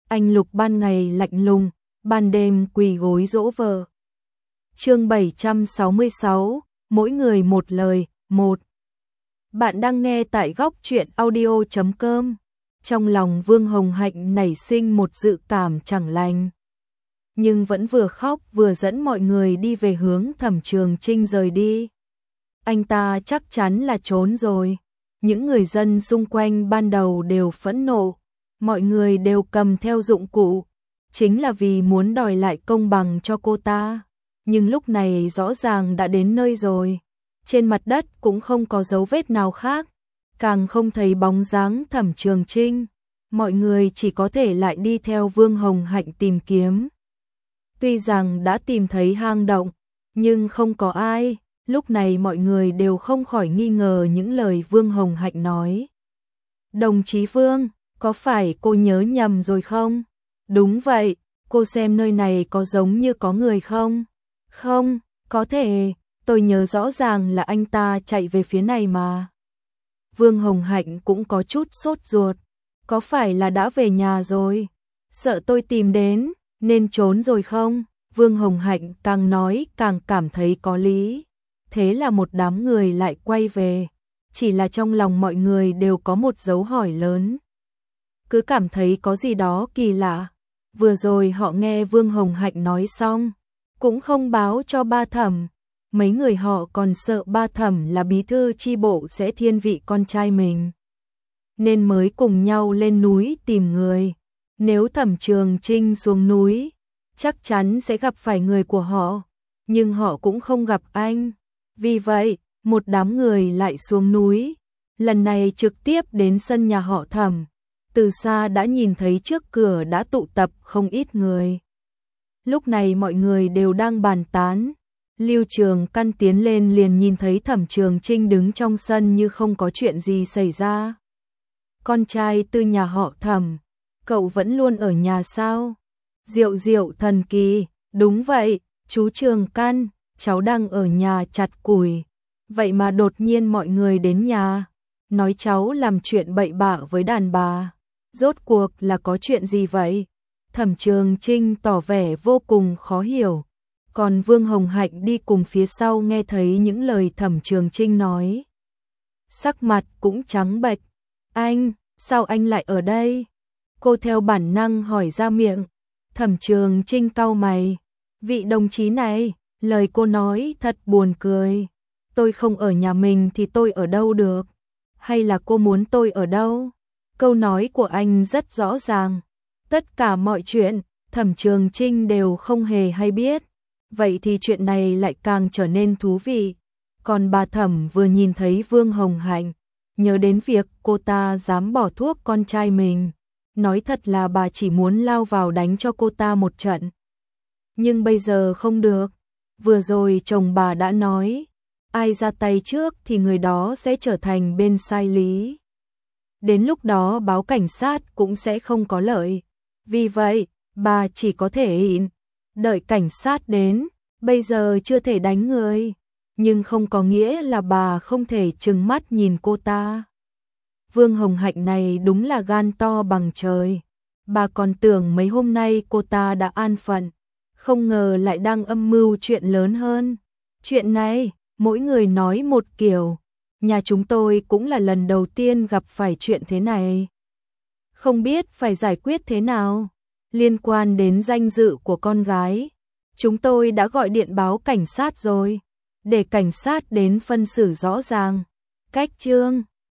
Anh Lục ban ngày lạnh lùng, ban đêm quỳ gối dỗ vợ. Chương 766, mỗi người một lời, 1. Bạn đang nghe tại góc truyện audio.com. Trong lòng Vương Hồng Hạnh nảy sinh một dự cảm chẳng lành, nhưng vẫn vừa khóc vừa dẫn mọi người đi về hướng Thẩm Trường Chinh rời đi. Anh ta chắc chắn là trốn rồi. Những người dân xung quanh ban đầu đều phẫn nộ, mọi người đều cầm theo dụng cụ, chính là vì muốn đòi lại công bằng cho cô ta. Nhưng lúc này rõ ràng đã đến nơi rồi, trên mặt đất cũng không có dấu vết nào khác, càng không thấy bóng dáng Thẩm Trường Chinh. Mọi người chỉ có thể lại đi theo Vương Hồng Hạnh tìm kiếm. Tuy rằng đã tìm thấy hang động, nhưng không có ai. Lúc này mọi người đều không khỏi nghi ngờ những lời Vương Hồng Hạnh nói. Đồng chí Vương, có phải cô nhớ nhầm rồi không? Đúng vậy, cô xem nơi này có giống như có người không? Không, có thể, tôi nhớ rõ ràng là anh ta chạy về phía này mà. Vương Hồng Hạnh cũng có chút sốt ruột. Có phải là đã về nhà rồi? Sợ tôi tìm đến, nên trốn rồi không? Vương Hồng Hạnh càng nói càng cảm thấy có lý. Thế là một đám người lại quay về, chỉ là trong lòng mọi người đều có một dấu hỏi lớn. Cứ cảm thấy có gì đó kỳ lạ. Vừa rồi họ nghe Vương Hồng Hạnh nói xong, cũng không báo cho ba Thẩm. Mấy người họ còn sợ ba Thẩm là bí thư chi bộ sẽ thiên vị con trai mình, nên mới cùng nhau lên núi tìm người. Nếu Thẩm Trường Chinh xuống núi, chắc chắn sẽ gặp phải người của họ, nhưng họ cũng không gặp anh. Vì vậy, một đám người lại xuống núi, lần này trực tiếp đến sân nhà họ Thẩm. Từ xa đã nhìn thấy trước cửa đã tụ tập không ít người. Lúc này mọi người đều đang bàn tán. Lưu Trường Căn tiến lên liền nhìn thấy Thẩm Trường Chinh đứng trong sân như không có chuyện gì xảy ra. Con trai từ nhà họ Thẩm, cậu vẫn luôn ở nhà sao? Diệu diệu thần kỳ, đúng vậy, chú Trường Căn, cháu đang ở nhà chặt củi. Vậy mà đột nhiên mọi người đến nhà, nói cháu làm chuyện bậy bạ với đàn bà. Rốt cuộc là có chuyện gì vậy? Thẩm Trường Chinh tỏ vẻ vô cùng khó hiểu. Còn Vương Hồng Hạnh đi cùng phía sau nghe thấy những lời Thẩm Trường Chinh nói, sắc mặt cũng trắng bệch. Anh, sao anh lại ở đây? Cô theo bản năng hỏi ra miệng. Thẩm Trường Chinh cau mày. Vị đồng chí này, lời cô nói thật buồn cười. Tôi không ở nhà mình thì tôi ở đâu được? Hay là cô muốn tôi ở đâu? Câu nói của anh rất rõ ràng. Tất cả mọi chuyện, Thẩm Trường Chinh đều không hề hay biết. Vậy thì chuyện này lại càng trở nên thú vị. Còn bà Thẩm vừa nhìn thấy Vương Hồng Hạnh, nhớ đến việc cô ta dám bỏ thuốc con trai mình. Nói thật là bà chỉ muốn lao vào đánh cho cô ta một trận. Nhưng bây giờ không được. Vừa rồi chồng bà đã nói, ai ra tay trước thì người đó sẽ trở thành bên sai lý. Đến lúc đó báo cảnh sát cũng sẽ không có lợi. Vì vậy, bà chỉ có thể nhịn, đợi cảnh sát đến. Bây giờ chưa thể đánh người, nhưng không có nghĩa là bà không thể trừng mắt nhìn cô ta. Vương Hồng Hạnh này đúng là gan to bằng trời. Bà còn tưởng mấy hôm nay cô ta đã an phận, không ngờ lại đang âm mưu chuyện lớn hơn. Chuyện này, mỗi người nói một kiểu. Nhà chúng tôi cũng là lần đầu tiên gặp phải chuyện thế này. Không biết phải giải quyết thế nào. Liên quan đến danh dự của con gái, chúng tôi đã gọi điện báo cảnh sát rồi, để cảnh sát đến phân xử rõ ràng. Cách chương